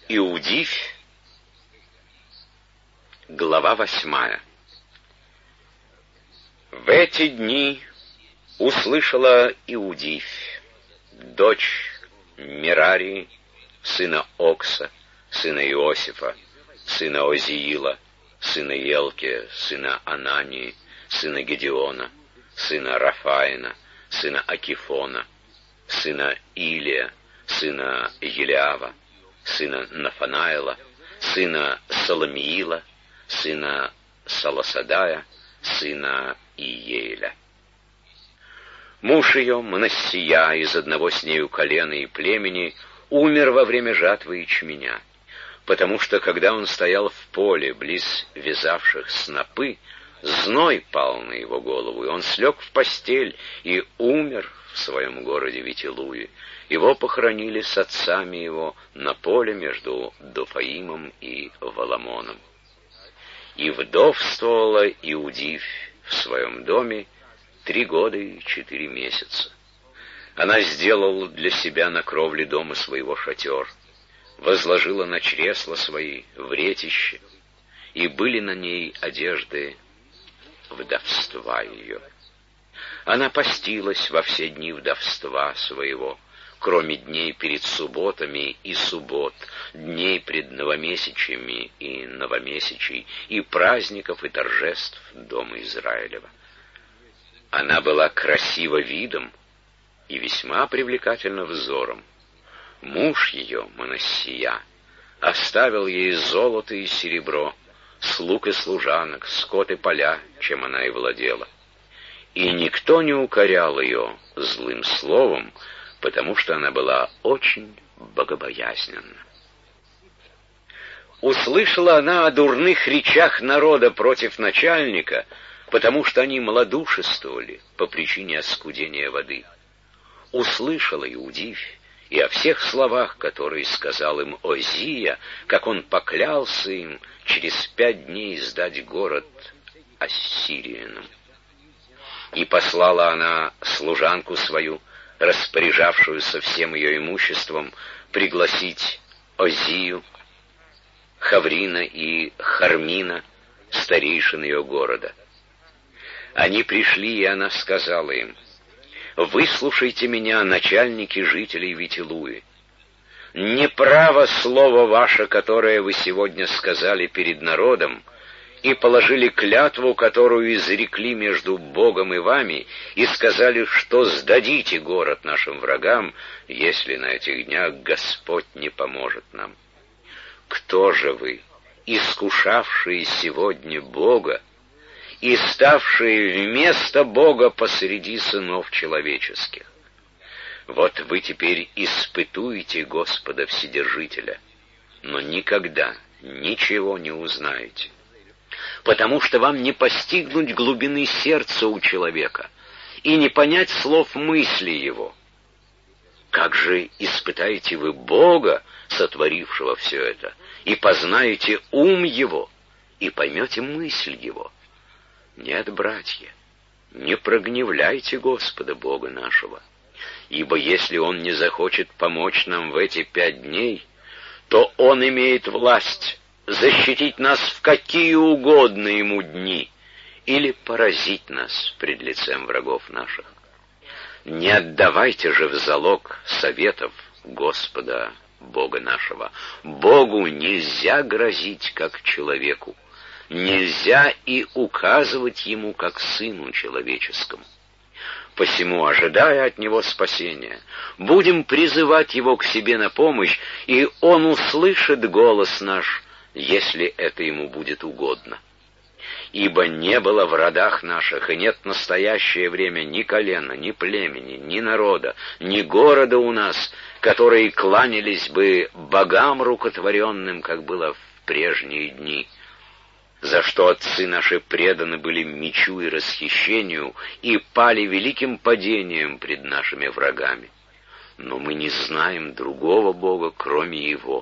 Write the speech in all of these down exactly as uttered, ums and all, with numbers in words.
Иудивь, глава восьмая. В эти дни услышала Иудивь, дочь Мерарии, сына Окса, сына Иосифа, сына Озиила, сына Елке, сына Анании, сына Гедеона, сына Рафаина, сына Акифона, сына Илия, сына Елиава, сына Нафанаила, сына Соломиила, сына Саласадая, сына Иеля. Муж ее, Манассия, из одного с нею колена и племени, умер во время жатвы ячменя, потому что, когда он стоял в поле, близ вязавших снопы, зной пал на его голову, и он слег в постель и умер в своем городе Витилуе. Его похоронили с отцами его на поле между Дофаимом и Валамоном. И вдовствовала Иудивь в своем доме три года и четыре месяца. Она сделала для себя на кровле дома своего шатер, возложила на чресла свои вретище, и были на ней одежды вдовства ее. Она постилась во все дни вдовства своего, кроме дней перед субботами и суббот, дней пред новомесячьями и новомесячей, и праздников и торжеств дома Израилева. Она была красива видом и весьма привлекательна взором. Муж ее, Манассия, оставил ей золото и серебро, слуг и служанок, скот и поля, чем она и владела. И никто не укорял ее злым словом, потому что она была очень богобоязненна. Услышала она о дурных речах народа против начальника, потому что они малодушествовали по причине оскудения воды. Услышала Иудивь и о всех словах, которые сказал им Озия, как он поклялся им через пять дней сдать город ассириянам. И послала она служанку свою, распоряжавшуюся всем ее имуществом, пригласить Озию, Хаврина и Хармина, старейшин ее города. Они пришли, и она сказала им: «Выслушайте меня, начальники жителей Витилуи. Неправо слово ваше, которое вы сегодня сказали перед народом, и положили клятву, которую изрекли между Богом и вами, и сказали, что сдадите город нашим врагам, если на этих днях Господь не поможет нам. Кто же вы, искушавшие сегодня Бога и ставшие вместо Бога посреди сынов человеческих? Вот вы теперь испытуете Господа Вседержителя, но никогда ничего не узнаете, потому что вам не постигнуть глубины сердца у человека и не понять слов мысли его. Как же испытаете вы Бога, сотворившего все это, и познаете ум его, и поймете мысль его? Нет, братья, не прогневляйте Господа Бога нашего, ибо если Он не захочет помочь нам в эти пять дней, то Он имеет власть защитить нас в какие угодно Ему дни или поразить нас пред лицем врагов наших. Не отдавайте же в залог советов Господа Бога нашего. Богу нельзя грозить, как человеку, нельзя и указывать Ему, как сыну человеческому. Посему, ожидая от Него спасения, будем призывать Его к себе на помощь, и Он услышит голос наш, если это Ему будет угодно. Ибо не было в родах наших, и нет в настоящее время ни колена, ни племени, ни народа, ни города у нас, которые кланялись бы богам рукотворенным, как было в прежние дни, за что отцы наши преданы были мечу и расхищению, и пали великим падением пред нашими врагами. Но мы не знаем другого Бога, кроме Его.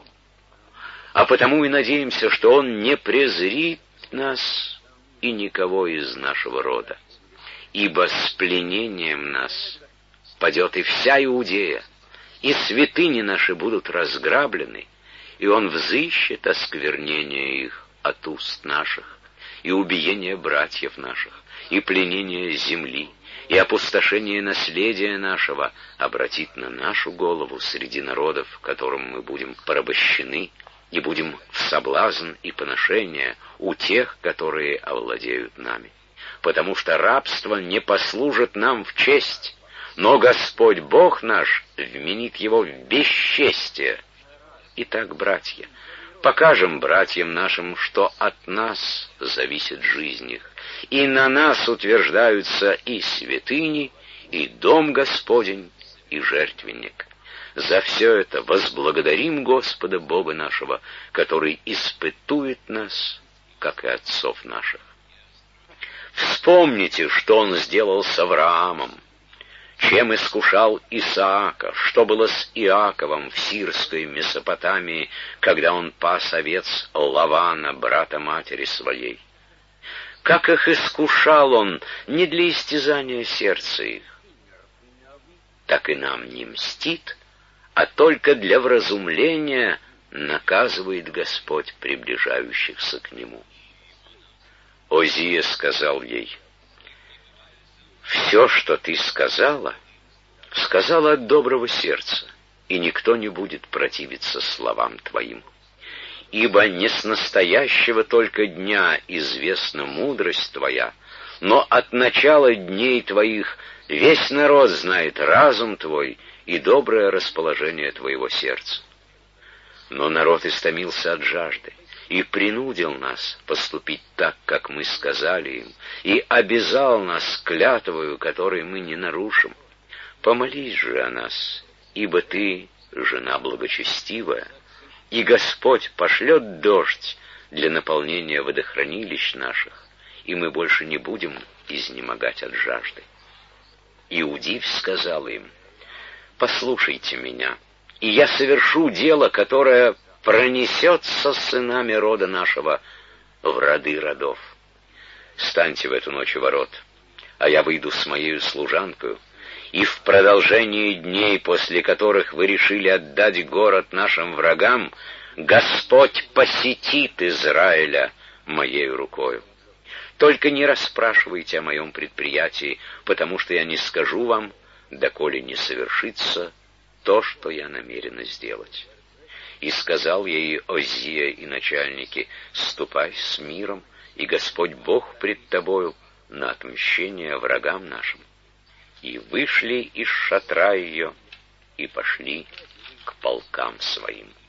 А потому и надеемся, что Он не презрит нас и никого из нашего рода. Ибо с пленением нас падет и вся Иудея, и святыни наши будут разграблены, и Он взыщет осквернение их от уст наших, и убиение братьев наших, и пленение земли, и опустошение наследия нашего обратит на нашу голову среди народов, которым мы будем порабощены, и будем в соблазн и поношение у тех, которые овладеют нами. Потому что рабство не послужит нам в честь, но Господь Бог наш вменит его в бесчестие. Итак, братья, покажем братьям нашим, что от нас зависит жизнь их, и на нас утверждаются и святыни, и дом Господень, и жертвенник. За все это возблагодарим Господа Бога нашего, который испытует нас, как и отцов наших. Вспомните, что Он сделал с Авраамом, чем искушал Исаака, что было с Иаковом в сирской Месопотамии, когда он пас овец Лавана, брата матери своей. Как их искушал Он не для истязания сердца их, так и нам не мстит, а только для вразумления наказывает Господь приближающихся к Нему. Озия сказал ей: «Все, что ты сказала, сказала от доброго сердца, и никто не будет противиться словам твоим. Ибо не с настоящего только дня известна мудрость твоя, но от начала дней твоих весь народ знает разум твой и доброе расположение твоего сердца. Но народ истомился от жажды и принудил нас поступить так, как мы сказали им, и обязал нас клятвою, которой мы не нарушим. Помолись же о нас, ибо ты жена благочестивая, и Господь пошлет дождь для наполнения водохранилищ наших, и мы больше не будем изнемогать от жажды». Иудив сказал им: «Послушайте меня, и я совершу дело, которое пронесется с сынами рода нашего в роды родов. Станьте в эту ночь у ворот, а я выйду с моею служанкою, и в продолжении дней, после которых вы решили отдать город нашим врагам, Господь посетит Израиля моей рукою. Только не расспрашивайте о моем предприятии, потому что я не скажу вам, доколе не совершится то, что я намерена сделать». И сказал ей Озия и начальники: «Ступай с миром, и Господь Бог пред тобою на отмщение врагам нашим». И вышли из шатра ее, и пошли к полкам своим.